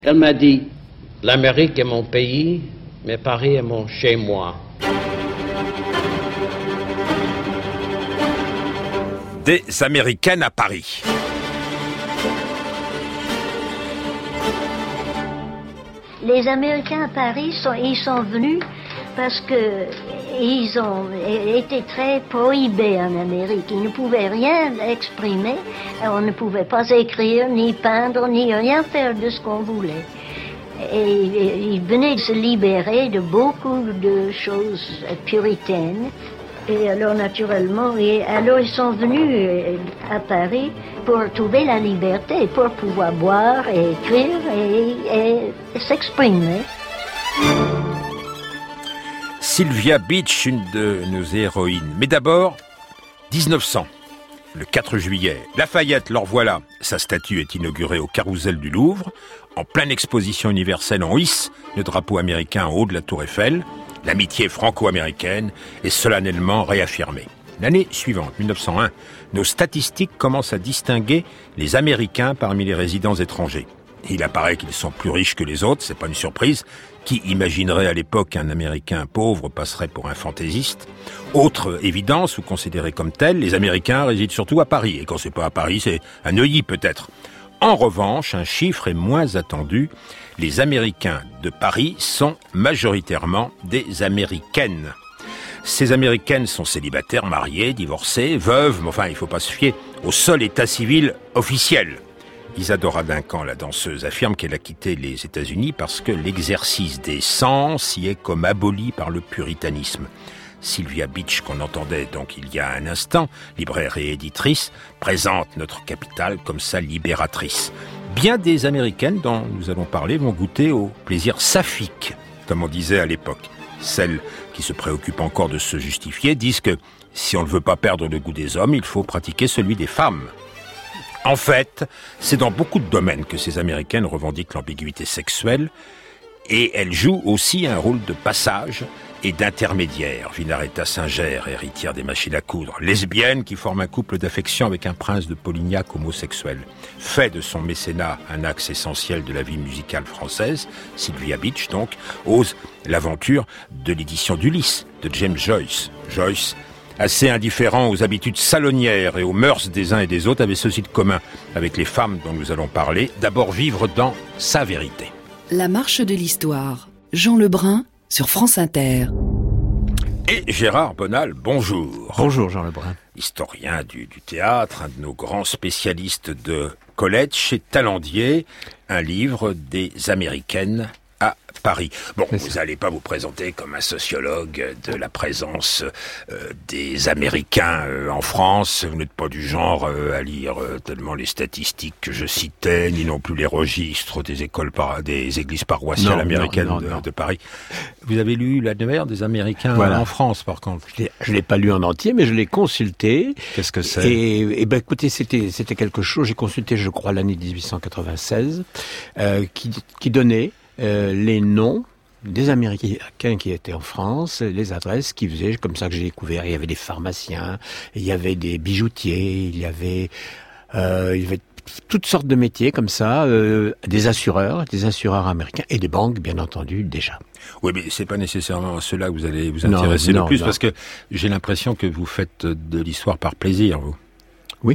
Elle m'a dit, l'Amérique est mon pays, mais Paris est mon chez-moi. Des Américaines à Paris. Les Américains à Paris, ils sont venus parce que ils ont été très prohibés en Amérique. Ils ne pouvaient rien exprimer. On ne pouvait pas écrire, ni peindre, ni rien faire de ce qu'on voulait. Et ils venaient de se libérer de beaucoup de choses puritaines. Et alors, naturellement, ils sont venus à Paris pour trouver la liberté, pour pouvoir boire et écrire et s'exprimer. Sylvia Beach, une de nos héroïnes. Mais d'abord, 1900, le 4 juillet. Lafayette, leur voilà. Sa statue est inaugurée au Carrousel du Louvre. En pleine exposition universelle, on hisse le drapeau américain en haut de la Tour Eiffel. L'amitié franco-américaine est solennellement réaffirmée. L'année suivante, 1901, nos statistiques commencent à distinguer les Américains parmi les résidents étrangers. Il apparaît qu'ils sont plus riches que les autres, c'est pas une surprise. Qui imaginerait à l'époque qu'un Américain pauvre passerait pour un fantaisiste? Autre évidence, ou considérée comme telle, les Américains résident surtout à Paris. Et quand c'est pas à Paris, c'est à Neuilly peut-être. En revanche, un chiffre est moins attendu. Les Américains de Paris sont majoritairement des Américaines. Ces Américaines sont célibataires, mariées, divorcées, veuves, mais enfin, il faut pas se fier au seul état civil officiel. Isadora Duncan, la danseuse, affirme qu'elle a quitté les États-Unis parce que l'exercice des sens y est comme aboli par le puritanisme. Sylvia Beach, qu'on entendait donc il y a un instant, libraire et éditrice, présente notre capitale comme sa libératrice. Bien des Américaines dont nous allons parler vont goûter au plaisir saphique, comme on disait à l'époque. Celles qui se préoccupent encore de se justifier disent que si on ne veut pas perdre le goût des hommes, il faut pratiquer celui des femmes. En fait, c'est dans beaucoup de domaines que ces Américaines revendiquent l'ambiguïté sexuelle et elles jouent aussi un rôle de passage et d'intermédiaire. Vinaretta Singer, héritière des machines à coudre, lesbienne qui forme un couple d'affection avec un prince de Polignac homosexuel, fait de son mécénat un axe essentiel de la vie musicale française. Sylvia Beach, donc, ose l'aventure de l'édition d'Ulysse de James Joyce. Joyce, assez indifférent aux habitudes salonnières et aux mœurs des uns et des autres, avait ceci de commun avec les femmes dont nous allons parler, d'abord vivre dans sa vérité. La marche de l'histoire, Jean Lebrun sur France Inter. Et Gérard Bonal, bonjour. Bonjour Jean Lebrun. Historien du théâtre, un de nos grands spécialistes de Colette, chez Talandier, un livre des Américaines à Paris. Bon, vous n'allez pas vous présenter comme un sociologue de la présence des Américains en France. Vous n'êtes pas du genre à lire tellement les statistiques que je citais, ni non plus les registres des des églises paroissiales américaines de Paris. Vous avez lu l'annuaire des Américains en France, par contre? Je l'ai pas lu en entier, mais je l'ai consulté. Qu'est-ce que c'est? Et ben écoutez, c'était quelque chose. J'ai consulté, je crois, l'année 1896, qui donnait les noms des Américains qui étaient en France, les adresses qu'ils faisaient, comme ça que j'ai découvert. Il y avait des pharmaciens, il y avait des bijoutiers, il y avait toutes sortes de métiers comme ça, des assureurs américains et des banques, bien entendu, déjà. Oui, mais c'est pas nécessairement à cela que vous allez vous intéresser le plus, parce que j'ai l'impression que vous faites de l'histoire par plaisir, vous. Oui.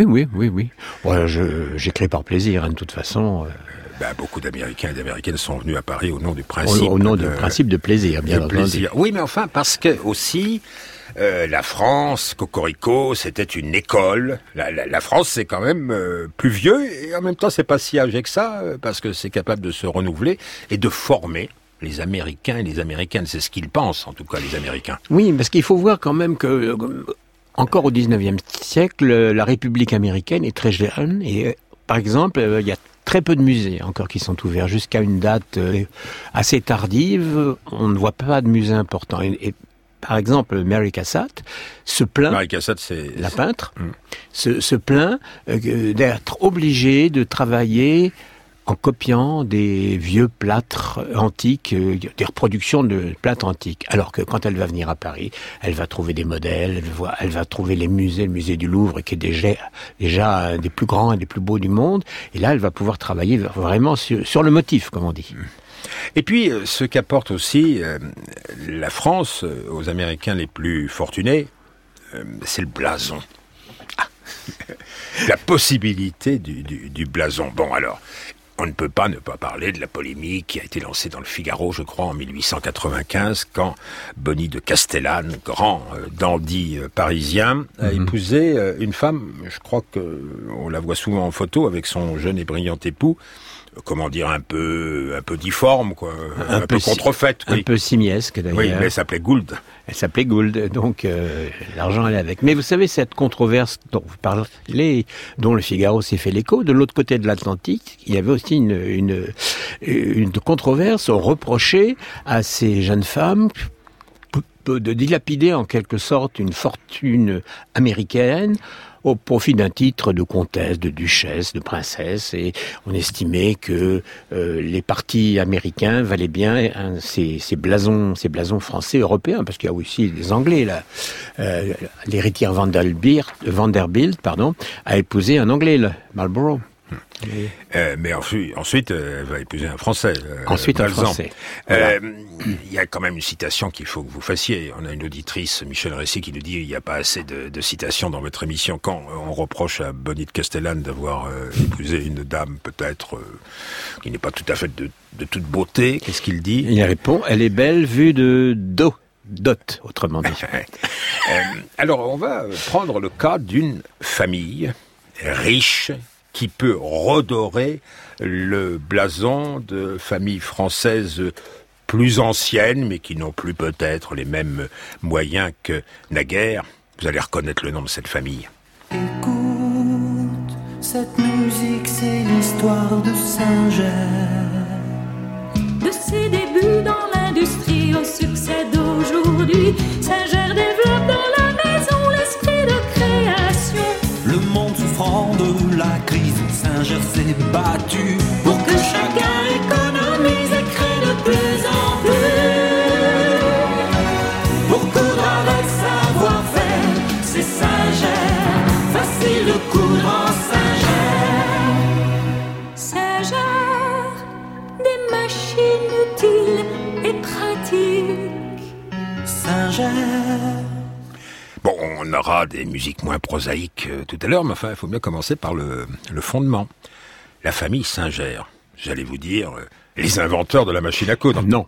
Bon, j'écris par plaisir, de toute façon. Beaucoup d'Américains et d'Américaines sont venus à Paris au nom du principe. Au nom du principe de plaisir, bien entendu. Oui, mais enfin, parce que aussi, la France, cocorico, c'était une école. La France, c'est quand même plus vieux, et en même temps, c'est pas si âgé que ça, parce que c'est capable de se renouveler et de former les Américains et les Américaines. C'est ce qu'ils pensent, en tout cas, les Américains. Oui, parce qu'il faut voir quand même que, encore au 19e siècle, la République américaine est très jeune, et par exemple, il y a très peu de musées encore qui sont ouverts. Jusqu'à une date assez tardive, on ne voit pas de musée important. Et par exemple, Mary Cassatt se plaint, Mary Cassatt, c'est la peintre, se plaint d'être obligée de travailler en copiant des vieux plâtres antiques, des reproductions de plâtres antiques. Alors que quand elle va venir à Paris, elle va trouver des modèles, elle va trouver les musées, le musée du Louvre, qui est déjà un des plus grands et des plus beaux du monde. Et là, elle va pouvoir travailler vraiment sur le motif, comme on dit. Et puis, ce qu'apporte aussi la France aux Américains les plus fortunés, c'est le blason. La possibilité du blason. Bon, alors, on ne peut pas ne pas parler de la polémique qui a été lancée dans le Figaro, je crois, en 1895, quand Bonny de Castellane, grand dandy parisien, a épousé une femme, je crois qu'on la voit souvent en photo, avec son jeune et brillant époux, comment dire, un peu difforme, quoi, un peu contrefaite. Oui. Un peu simiesque, d'ailleurs. Oui, mais elle s'appelait Gould. Elle s'appelait Gould, donc l'argent allait avec. Mais vous savez, cette controverse dont vous parlez, dont le Figaro s'est fait l'écho, de l'autre côté de l'Atlantique, il y avait aussi une controverse. On reprochait à ces jeunes femmes de dilapider en quelque sorte une fortune américaine au profit d'un titre de comtesse, de duchesse, de princesse, et on estimait que les partis américains valaient bien ces blasons français, européens, parce qu'il y a aussi des Anglais là. L'héritière Vanderbilt, a épousé un Anglais, là, Marlborough. Mais ensuite, elle va épouser un Français. Ensuite, un Français. Voilà. Il y a quand même une citation qu'il faut que vous fassiez. On a une auditrice, Michel Récy, qui nous dit il n'y a pas assez de citations dans votre émission. Quand on reproche à Bonny de Castellane d'avoir épousé une dame peut-être qui n'est pas tout à fait de toute beauté, qu'est-ce qu'il dit ? Il répond, elle est belle vue de dos. Dot, autrement dit. Alors, on va prendre le cas d'une famille riche qui peut redorer le blason de familles françaises plus anciennes, mais qui n'ont plus peut-être les mêmes moyens que naguère. Vous allez reconnaître le nom de cette famille. Écoute, cette musique, c'est l'histoire de Singer. De ses débuts dans l'industrie au succès d'aujourd'hui, Singer développe dans la maison l'esprit de création. Le monde souffrant de la crise, Singer s'est battu pour que chacun économise et crée de plus en plus. Pour coudre avec savoir-faire, c'est Singer, facile de coudre en Singer. Singer, des machines utiles et pratiques. Singer. Bon, on aura des musiques moins prosaïques tout à l'heure, mais enfin, il faut bien commencer par le fondement. La famille Singer, j'allais vous dire, les inventeurs de la machine à coudre. Non.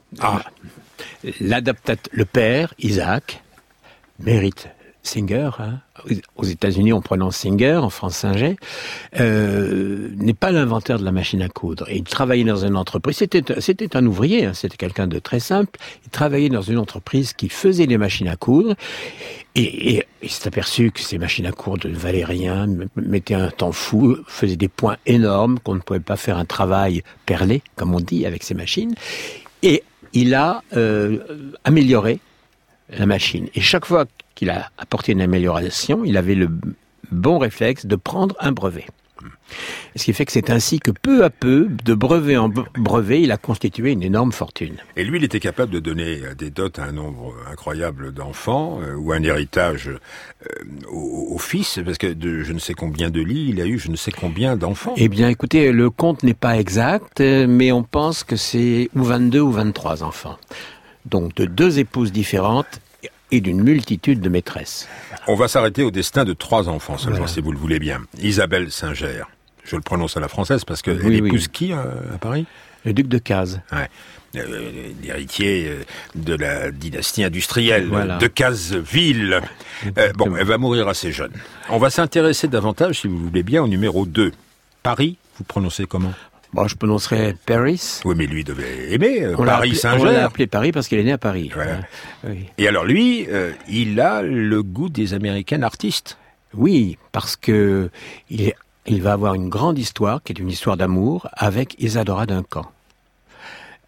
Le père, Isaac, mérite Singer, aux États-Unis on prononce Singer, en France Singer, n'est pas l'inventeur de la machine à coudre. Et il travaillait dans une entreprise, c'était un ouvrier, c'était quelqu'un de très simple, il travaillait dans une entreprise qui faisait des machines à coudre, et il s'est aperçu que ces machines à coudre ne valaient rien, mettaient un temps fou, faisaient des points énormes, qu'on ne pouvait pas faire un travail perlé, comme on dit, avec ces machines, et il a amélioré la machine. Et chaque fois qu'il a apporté une amélioration, il avait le bon réflexe de prendre un brevet. Ce qui fait que c'est ainsi que peu à peu, de brevet en brevet, il a constitué une énorme fortune. Et lui, il était capable de donner des dots à un nombre incroyable d'enfants, ou un héritage au fils, parce que de je ne sais combien de lits, il a eu je ne sais combien d'enfants. Eh bien, écoutez, le compte n'est pas exact, mais on pense que c'est ou 22 ou 23 enfants. Donc de 2 épouses différentes et d'une multitude de maîtresses. On va s'arrêter au destin de 3 enfants seulement, voilà. Si vous le voulez bien. Isabelle Singer, je le prononce à la française parce que oui, elle épouse qui à Paris ? Le duc de Cazes. Ouais. L'héritier de la dynastie industrielle, voilà. de Cazeville. Bon, elle va mourir assez jeune. On va s'intéresser davantage, si vous voulez bien, au numéro 2. Paris, vous prononcez comment ? Bon, je prononcerais Paris. Oui, mais lui devait aimer Paris Singer. On l'a appelé Paris parce qu'il est né à Paris. Voilà. Oui. Et alors lui, il a le goût des Américaines artistes. Oui, parce que il va avoir une grande histoire, qui est une histoire d'amour, avec Isadora Duncan.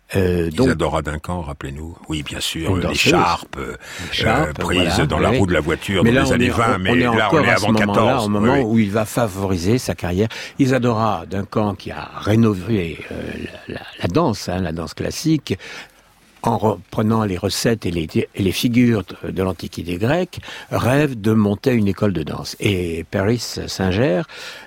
Isadora Duncan, rappelez-nous. Oui, bien sûr, Une les danseuse. charpes prises voilà, dans la roue de la voiture Mais dans là, les années 20, mais là, on est avant 14. Au moment où il va favoriser sa carrière. Isadora Duncan, qui a rénové la danse, la danse classique, en reprenant les recettes et les figures de l'Antiquité grecque, rêve de monter une école de danse. Et Paris Singer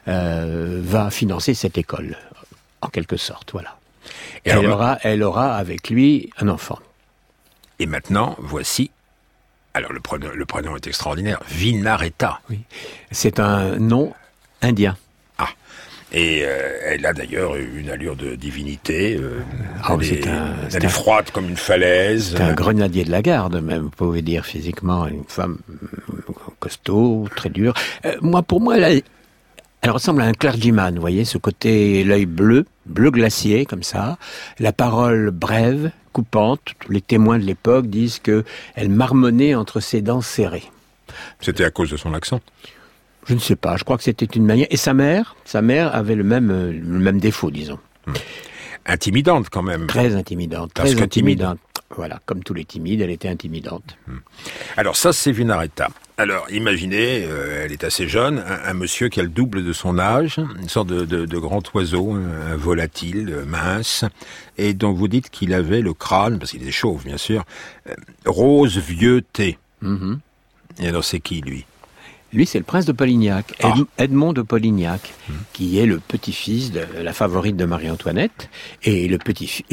va financer cette école, en quelque sorte, voilà. Et elle aura avec lui un enfant. Et maintenant, voici... Alors, le prénom est extraordinaire. Vinaretta. Oui. C'est un nom indien. Ah. Et elle a d'ailleurs une allure de divinité. Elle est froide comme une falaise. C'est un grenadier de la garde, même, vous pouvez dire physiquement. Une femme costaud, très dure. Pour moi, elle ressemble à un clergyman, vous voyez, ce côté, l'œil bleu glacier, comme ça, la parole brève, coupante. Tous les témoins de l'époque disent que elle marmonnait entre ses dents serrées. C'était à cause de son accent? Je ne sais pas, je crois que c'était une manière. Et sa mère avait le même défaut, disons. Intimidante, quand même. Très intimidante. Parce que timide. Voilà, comme tous les timides, elle était intimidante. Alors ça, c'est Vinaretta. Alors, imaginez, elle est assez jeune, un monsieur qui a le double de son âge, une sorte de grand oiseau, un volatile, mince, et dont vous dites qu'il avait le crâne, parce qu'il est chauve, bien sûr, rose vieux thé. Et alors, c'est qui, lui? Lui, c'est le prince de Polignac, Edmond de Polignac, qui est le petit-fils de la favorite de Marie-Antoinette, et le fils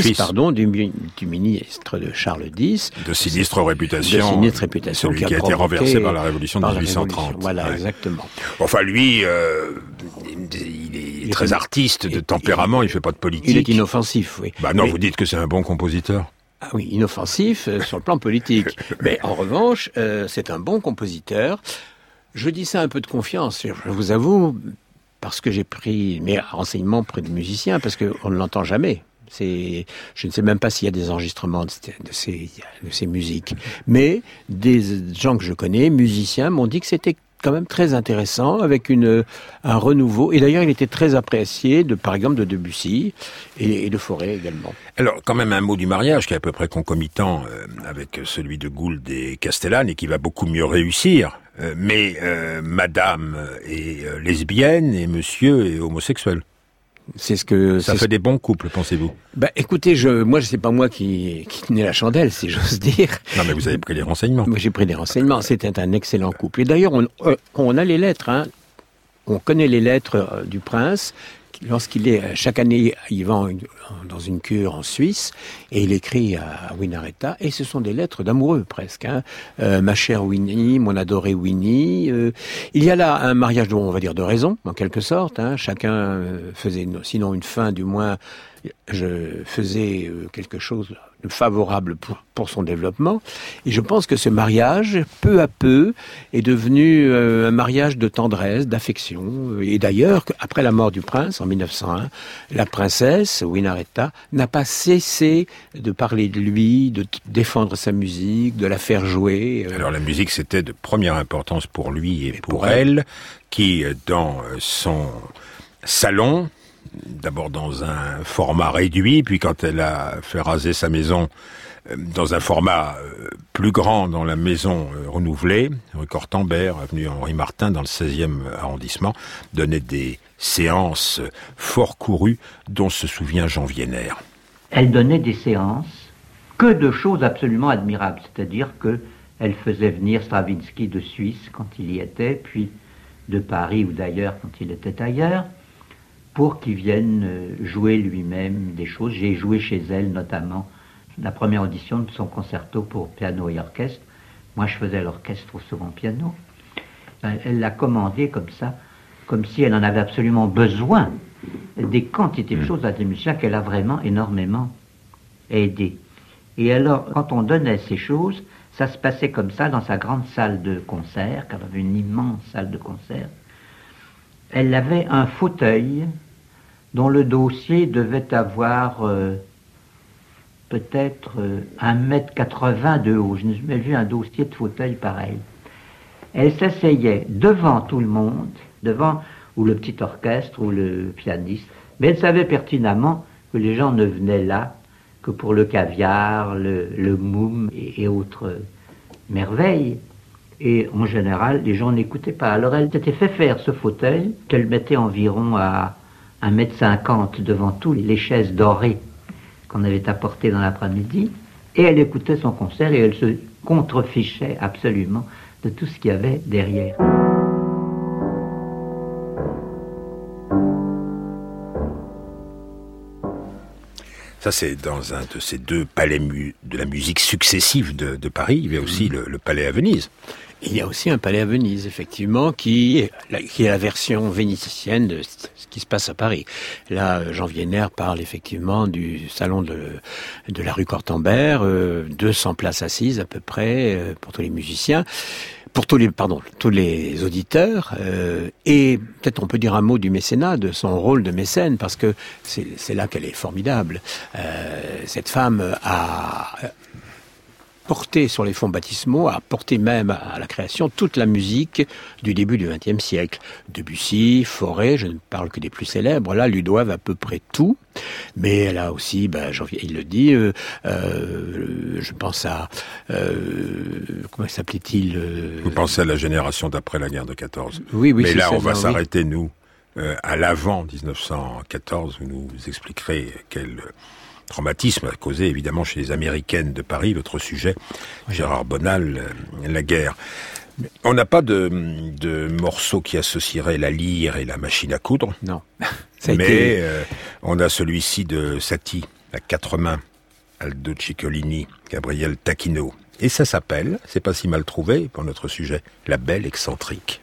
du ministre de Charles X. De sinistre réputation. Celui qui a été renversé par la Révolution de 1830. Voilà, exactement. Enfin, lui, il est très artiste de tempérament, il fait pas de politique. Il est inoffensif, oui. Vous dites que c'est un bon compositeur. Ah oui, inoffensif sur le plan politique. Mais en revanche, c'est un bon compositeur. Je dis ça un peu de confiance, je vous avoue, parce que j'ai pris mes renseignements près de musiciens, parce qu'on ne l'entend jamais. Je ne sais même pas s'il y a des enregistrements de ces musiques. Mais des gens que je connais, musiciens, m'ont dit que c'était quand même très intéressant, avec un renouveau. Et d'ailleurs, il était très apprécié, par exemple, de Debussy et de Fauré également. Alors, quand même un mot du mariage qui est à peu près concomitant avec celui de Gould et Castellane et qui va beaucoup mieux réussir. Mais madame est lesbienne et monsieur est homosexuel. C'est ce que ça fait des bons couples, pensez-vous? Écoutez, c'est pas moi qui tenais la chandelle, si j'ose dire. Non, mais vous avez pris des renseignements. Moi, j'ai pris des renseignements. C'était un excellent couple. Et d'ailleurs, on a les lettres. On connaît les lettres du prince. Lorsqu'il est, chaque année, il va dans une cure en Suisse et il écrit à Winaretta, et ce sont des lettres d'amoureux presque. Ma chère Winnie, mon adoré Winnie. Il y a là un mariage, on va dire, de raison, en quelque sorte. Chacun faisait, sinon une fin, du moins, je faisais quelque chose de favorable pour son développement. Et je pense que ce mariage, peu à peu, est devenu un mariage de tendresse, d'affection. Et d'ailleurs, après la mort du prince, en 1901, la princesse, Winaretta, n'a pas cessé de parler de lui, de défendre sa musique, de la faire jouer. Alors la musique, c'était de première importance pour lui et pour elle, qui, dans son salon, d'abord dans un format réduit, puis quand elle a fait raser sa maison dans un format plus grand dans la maison renouvelée, rue Cortambert, avenue Henri Martin, dans le 16e arrondissement, donnait des séances fort courues dont se souvient Jean Vienner. Elle donnait des séances que de choses absolument admirables, c'est-à-dire qu'elle faisait venir Stravinsky de Suisse quand il y était, puis de Paris ou d'ailleurs quand il était ailleurs, pour qu'il vienne jouer lui-même des choses. J'ai joué chez elle notamment la première audition de son concerto pour piano et orchestre. Moi, je faisais l'orchestre au second piano. Elle l'a commandé comme ça, comme si elle en avait absolument besoin, des quantités de choses à des musiciens qu'elle a vraiment énormément aidé. Et alors, quand on donnait ces choses, ça se passait comme ça dans sa grande salle de concert, car elle avait une immense salle de concert. Elle avait un fauteuil dont le dossier devait avoir peut-être 1,80 m de haut. Je n'ai jamais vu un dossier de fauteuil pareil. Elle s'asseyait devant tout le monde, ou le petit orchestre, ou le pianiste, mais elle savait pertinemment que les gens ne venaient là que pour le caviar, le moum et autres merveilles. Et en général, les gens n'écoutaient pas. Alors elle s'était fait faire ce fauteuil qu'elle mettait environ à 1,50 m devant tous les chaises dorées qu'on avait apportées dans l'après-midi. Et elle écoutait son concert et elle se contrefichait absolument de tout ce qu'il y avait derrière. Ça, c'est dans un de ces deux palais de la musique successifs de Paris. Il y a aussi le palais à Venise. Il y a aussi un palais à Venise, effectivement, qui est la version vénitienne de ce qui se passe à Paris. Là, Jean Vienner parle effectivement du salon de la rue Cortambert, 200 places assises à peu près pour tous les musiciens. Pour tous les auditeurs, et peut-être on peut dire un mot du mécénat, de son rôle de mécène, parce que c'est là qu'elle est formidable. Cette femme a porté sur les fonds baptismaux, a porté même à la création toute la musique du début du XXe siècle. Debussy, Fauré, je ne parle que des plus célèbres, là, lui doivent à peu près tout. Mais elle a aussi, il le dit, je pense à... comment s'appelait-il Vous pensez à la génération d'après la guerre de 14. Oui, mais là, on va s'arrêter, nous, à l'avant 1914, vous nous expliquerez quel traumatisme a causé, évidemment, chez les Américaines de Paris, votre sujet, Gérard Bonal, la guerre. On n'a pas de morceau qui associerait la lyre et la machine à coudre. Non. Mais on a celui-ci de Satie, à 4 mains, Aldo Ciccolini, Gabriel Tacchino. Et ça s'appelle, c'est pas si mal trouvé pour notre sujet, La Belle Excentrique.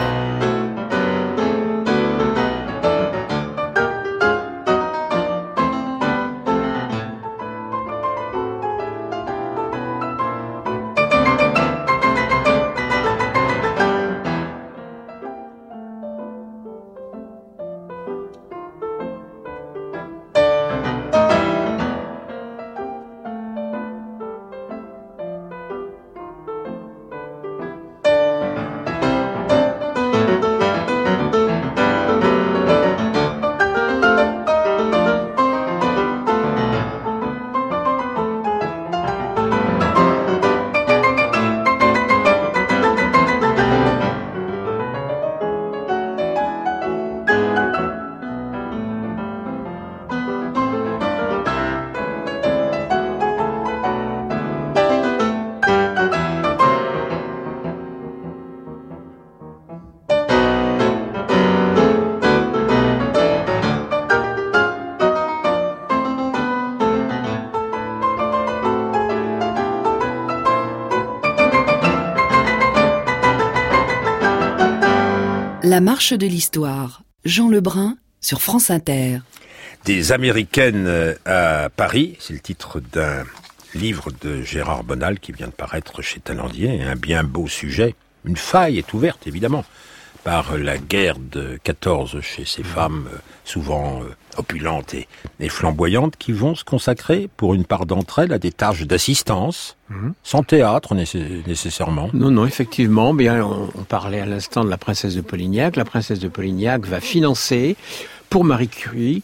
La marche de l'histoire. Jean Lebrun sur France Inter. Des Américaines à Paris, c'est le titre d'un livre de Gérard Bonal qui vient de paraître chez Talandier, un bien beau sujet. Une faille est ouverte, évidemment, par la guerre de 14 chez ces femmes souvent opulentes et flamboyantes qui vont se consacrer, pour une part d'entre elles, à des tâches d'assistance, sans théâtre nécessairement. Non, effectivement. Bien, on parlait à l'instant de la princesse de Polignac. La princesse de Polignac va financer, pour Marie Curie,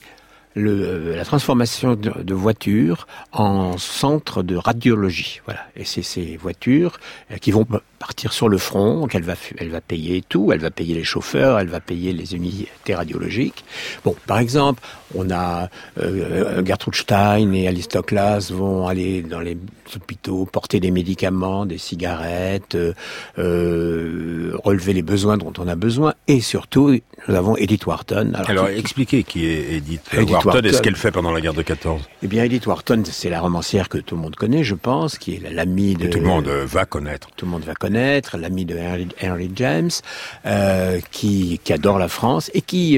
la transformation de voitures en centre de radiologie. Voilà. Et c'est ces voitures qui vont partir sur le front, qu'elle va payer tout, elle va payer les chauffeurs, elle va payer les unités radiologiques. Bon, par exemple, on a Gertrude Stein et Alice Toklas vont aller dans les hôpitaux, porter des médicaments, des cigarettes, relever les besoins dont on a besoin, et surtout, nous avons Edith Wharton. Alors expliquez qui est Edith Wharton et ce qu'elle fait pendant la guerre de 14. Eh bien, Edith Wharton, c'est la romancière que tout le monde connaît, je pense, qui est l'amie de... Tout le monde va connaître. Tout le monde va connaître, l'amie de Henry James, qui adore la France et qui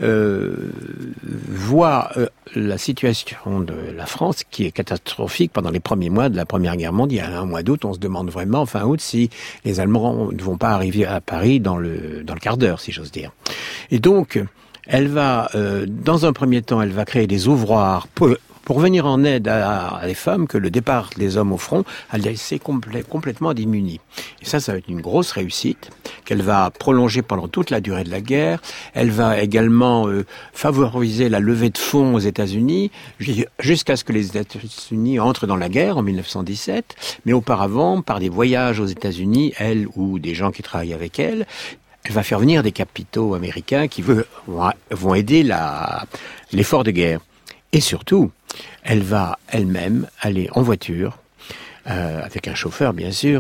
voit la situation de la France qui est catastrophique pendant les premiers mois de la Première Guerre mondiale. Au mois d'août, on se demande vraiment, fin août, si les Allemands ne vont pas arriver à Paris dans le quart d'heure, si j'ose dire. Et donc, elle va, dans un premier temps, elle va créer des ouvroirs pour venir en aide à les femmes que le départ des hommes au front a laissé complètement démunies. Et ça va être une grosse réussite qu'elle va prolonger pendant toute la durée de la guerre. Elle va également favoriser la levée de fonds aux États-Unis jusqu'à ce que les États-Unis entrent dans la guerre en 1917. Mais auparavant, par des voyages aux États-Unis, elle ou des gens qui travaillent avec elle va faire venir des capitaux américains qui vont aider l'effort de guerre. Et surtout, elle va elle-même aller en voiture, avec un chauffeur bien sûr,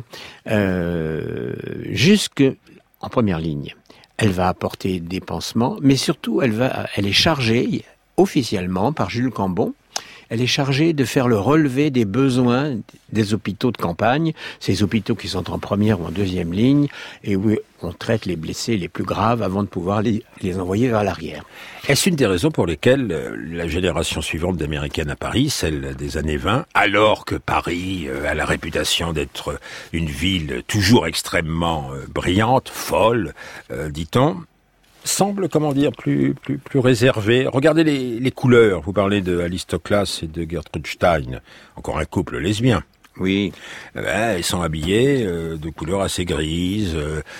jusque en première ligne. Elle va apporter des pansements, mais surtout elle est chargée officiellement par Jules Cambon. Elle est chargée de faire le relevé des besoins des hôpitaux de campagne, ces hôpitaux qui sont en première ou en deuxième ligne, et où on traite les blessés les plus graves avant de pouvoir les envoyer vers l'arrière. Est-ce une des raisons pour lesquelles la génération suivante d'Américaines à Paris, celle des années 20, alors que Paris a la réputation d'être une ville toujours extrêmement brillante, folle, dit-on, semble, plus réservé. Regardez les couleurs. Vous parlez de Alice Toklas et de Gertrude Stein. Encore un couple lesbien. Oui. Ils sont habillés de couleurs assez grises,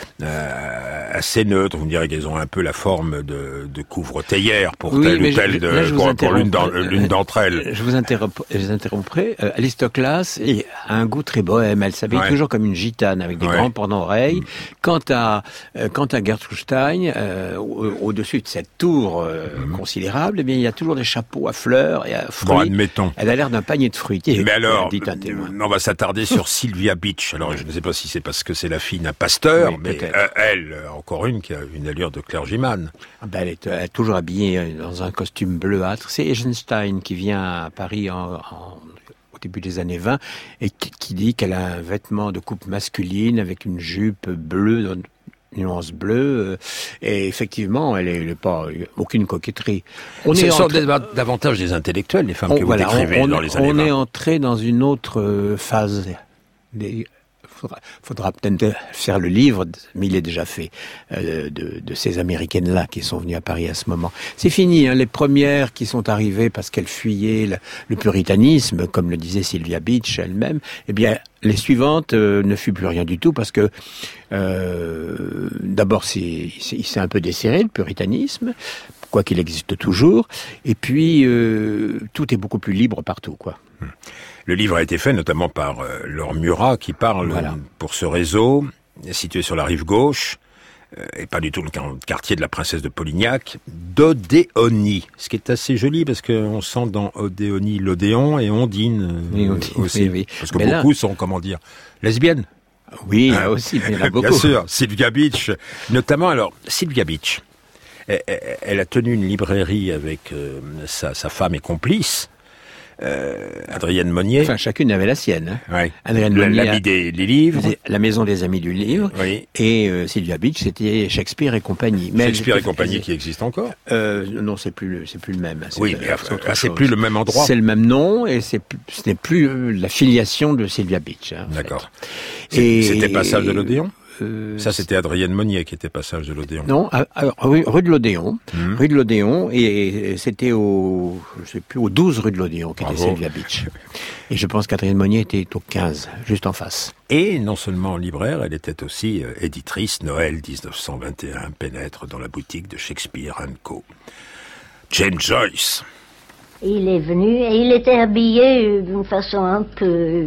assez neutres. Vous me direz qu'elles ont un peu la forme de couvre-théière pour telle ou telle pour l'une d'entre elles. Je vous interromprai. Alice Toklas a un goût très bohème. Elle s'habille toujours comme une gitane avec des grands pans d'oreilles. Quant à Gertrude Stein, au-dessus de cette tour considérable, eh bien il y a toujours des chapeaux à fleurs et à fruits. Bon, admettons. Elle a l'air d'un panier de fruits. Mais alors, dit un témoin. On va s'attarder sur Sylvia Beach. Alors, je ne sais pas si c'est parce que c'est la fille d'un pasteur, mais elle, encore une qui a une allure de clergyman. Elle est toujours habillée dans un costume bleuâtre. C'est Eisenstein qui vient à Paris au début des années 20 et qui dit qu'elle a un vêtement de coupe masculine avec une jupe bleue, nuance bleue, et effectivement, elle n'est pas aucune coquetterie. Ce sont davantage des intellectuels, les femmes que vous décrivez dans les années 20. On est entré dans une autre phase. Faudra peut-être faire le livre, mais il est déjà fait, de ces Américaines-là qui sont venues à Paris à ce moment. C'est fini, les premières qui sont arrivées parce qu'elles fuyaient le puritanisme, comme le disait Sylvia Beach elle-même, eh bien, les suivantes ne fut plus rien du tout parce que d'abord il s'est un peu desserré le puritanisme, quoi qu'il existe toujours, et puis tout est beaucoup plus libre partout, quoi. Le livre a été fait notamment par Laure Murat qui parle pour ce réseau situé sur la rive gauche et pas du tout le quartier de la Princesse de Polignac, d'Odéonie, ce qui est assez joli parce qu'on sent dans Odéonie l'Odéon et Ondine aussi, oui. Parce que beaucoup sont, lesbiennes. Oui, là aussi, mais il y en a beaucoup. Bien sûr, Sylvia Beach, notamment. Alors, Sylvia Beach, elle a tenu une librairie avec sa femme et complice, Adrienne Monnier. Enfin, chacune avait la sienne. Ouais. Adrienne Monnier, l'ami des livres, la maison des amis du livre. Oui. Et Sylvia Beach, c'était Shakespeare et compagnie. Mais Shakespeare et compagnie qui existe encore. Non, c'est plus le même. Oui, mais c'est plus le même endroit. C'est le même nom et ce n'est plus la filiation de Sylvia Beach. D'accord. C'était Passage de l'Odéon. Ça, c'était Adrienne Monnier qui était Passage de l'Odéon. Non, rue de l'Odéon. Rue de l'Odéon, et c'était au 12 rue de l'Odéon qu'était Sylvia Beach. Et je pense qu'Adrienne Monnier était au 15, juste en face. Et non seulement libraire, elle était aussi éditrice. Noël 1921 pénètre dans la boutique de Shakespeare & Co. James Joyce. Il est venu et il était habillé d'une façon un peu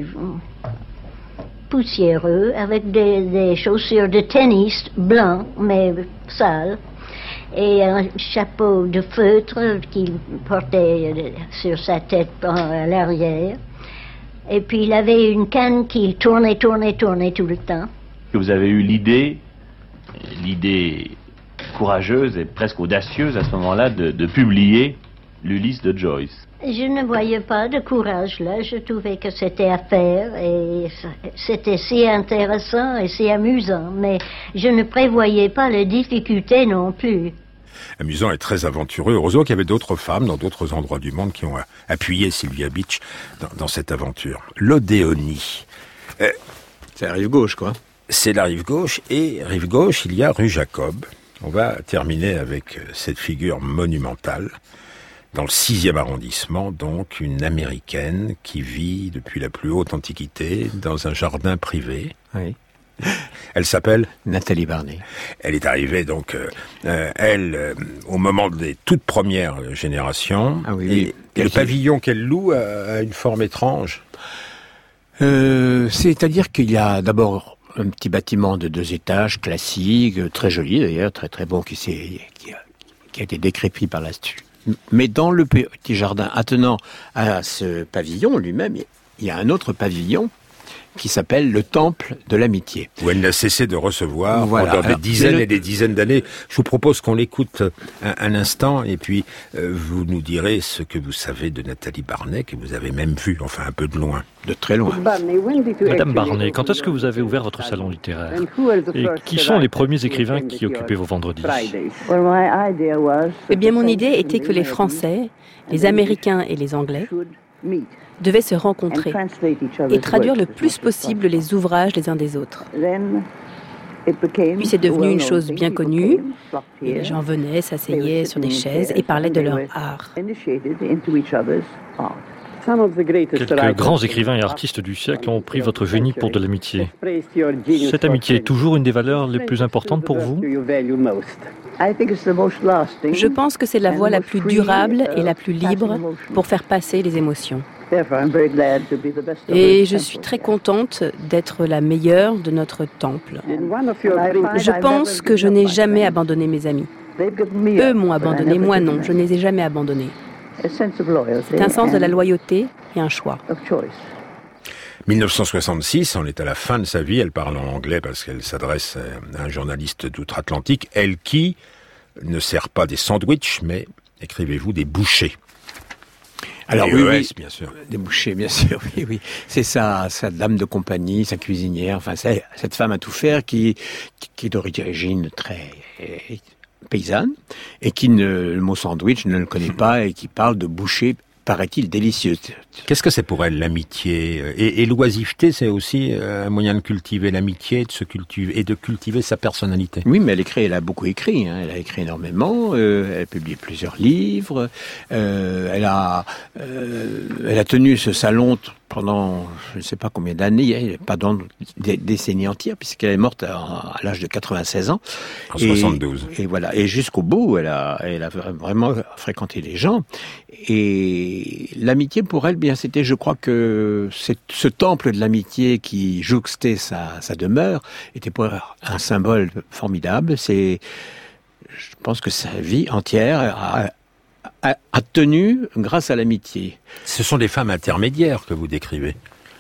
poussiéreux, avec des chaussures de tennis blancs, mais sales, et un chapeau de feutre qu'il portait sur sa tête à l'arrière. Et puis il avait une canne qui tournait tout le temps. Vous avez eu l'idée courageuse et presque audacieuse à ce moment-là de publier l'Ulysse de Joyce. Je ne voyais pas de courage là, je trouvais que c'était à faire et c'était si intéressant et si amusant, mais je ne prévoyais pas les difficultés non plus. Amusant et très aventureux. Heureusement qu'il y avait d'autres femmes dans d'autres endroits du monde qui ont appuyé Sylvia Beach dans cette aventure. L'Odéonie. C'est la rive gauche, quoi. C'est la rive gauche, et rive gauche, il y a rue Jacob. On va terminer avec cette figure monumentale dans le 6e arrondissement, donc une Américaine qui vit depuis la plus haute antiquité dans un jardin privé. Oui. Elle s'appelle Nathalie Barney. Elle est arrivée donc, au moment des toutes premières générations. Ah oui, et le pavillon qu'elle loue a une forme étrange. C'est-à-dire qu'il y a d'abord un petit bâtiment de 2 étages, classique, très joli d'ailleurs, très très bon, qui a été décrépit par la suite. Mais dans le petit jardin attenant à ce pavillon lui-même, il y a un autre pavillon qui s'appelle le Temple de l'Amitié. Où elle n'a cessé de recevoir pendant des dizaines et des dizaines d'années. Je vous propose qu'on l'écoute un instant, et puis vous nous direz ce que vous savez de Nathalie Barney, que vous avez même vue, enfin un peu de loin. De très loin. Madame Barney, quand est-ce que vous avez ouvert votre salon littéraire? Et qui sont les premiers écrivains qui occupaient vos vendredis? Eh bien, mon idée était que les Français, les Américains et les Anglais devaient se rencontrer et traduire le plus possible les ouvrages les uns des autres. Puis c'est devenu une chose bien connue. Et les gens venaient, s'asseyaient sur des chaises et parlaient de leur art. Quelques grands écrivains et artistes du siècle ont pris votre génie pour de l'amitié. Cette amitié est toujours une des valeurs les plus importantes pour vous? Je pense que c'est la voie la plus durable et la plus libre pour faire passer les émotions. Et je suis très contente d'être la meilleure de notre temple. Je pense que je n'ai jamais abandonné mes amis. Eux m'ont abandonné, moi non, je ne les ai jamais abandonnés. C'est un sens de la loyauté et un choix. 1966, on est à la fin de sa vie, elle parle en anglais parce qu'elle s'adresse à un journaliste d'outre-Atlantique, elle qui ne sert pas des sandwichs, mais, écrivez-vous, des bouchées. Alors oui, bien sûr. Des bouchées, bien sûr, oui. C'est sa dame de compagnie, sa cuisinière, enfin, c'est cette femme à tout faire qui est d'origine très paysanne et qui le mot sandwich ne le connaît pas et qui parle de bouchées, paraît-il, délicieuses. Qu'est-ce que c'est pour elle, l'amitié? Et l'oisiveté, c'est aussi un moyen de cultiver l'amitié, de se cultiver et de cultiver sa personnalité. Oui, mais elle a beaucoup écrit, hein. Elle a écrit énormément, elle a publié plusieurs livres, elle a tenu ce salon pendant je ne sais pas combien d'années, pendant des décennies entières, puisqu'elle est morte à l'âge de 96 ans. En 72. Et voilà. Et jusqu'au bout, elle a vraiment fréquenté les gens. Et l'amitié pour elle, bien, c'était, je crois que ce temple de l'amitié qui jouxtait sa demeure était pour elle un symbole formidable. Je pense que sa vie entière a tenu grâce à l'amitié. Ce sont des femmes intermédiaires que vous décrivez.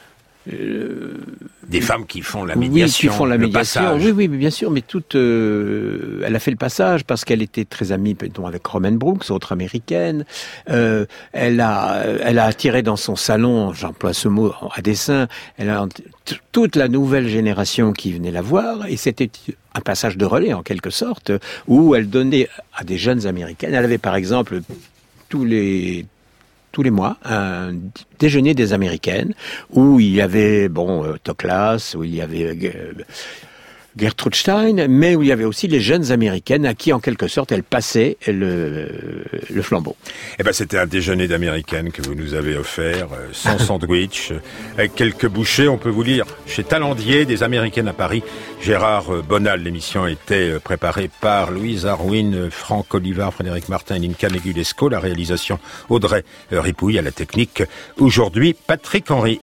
Des femmes qui font la médiation, oui, qui font la médiation. Passage. Oui, bien sûr, mais elle a fait le passage parce qu'elle était très amie, avec Romaine Brooks, autre américaine. Elle a attiré dans son salon, j'emploie ce mot à dessein, elle a toute la nouvelle génération qui venait la voir, et c'était un passage de relais en quelque sorte, où elle donnait à des jeunes américaines. Elle avait par exemple tous les mois un déjeuner des Américaines où il y avait Toklas, où il y avait Gertrude Stein, mais où il y avait aussi les jeunes Américaines à qui en quelque sorte elle passait le flambeau. Eh ben c'était un déjeuner d'Américaines que vous nous avez offert, sans sandwich, avec quelques bouchées. On peut vous lire chez Talendier, des Américaines à Paris. Gérard Bonal. L'émission a été préparée par Louise Arwin, Franck Olivard, Frédéric Martin et Ninka Negulesco. La réalisation Audrey Ripouille, à la technique. Aujourd'hui, Patrick Henry.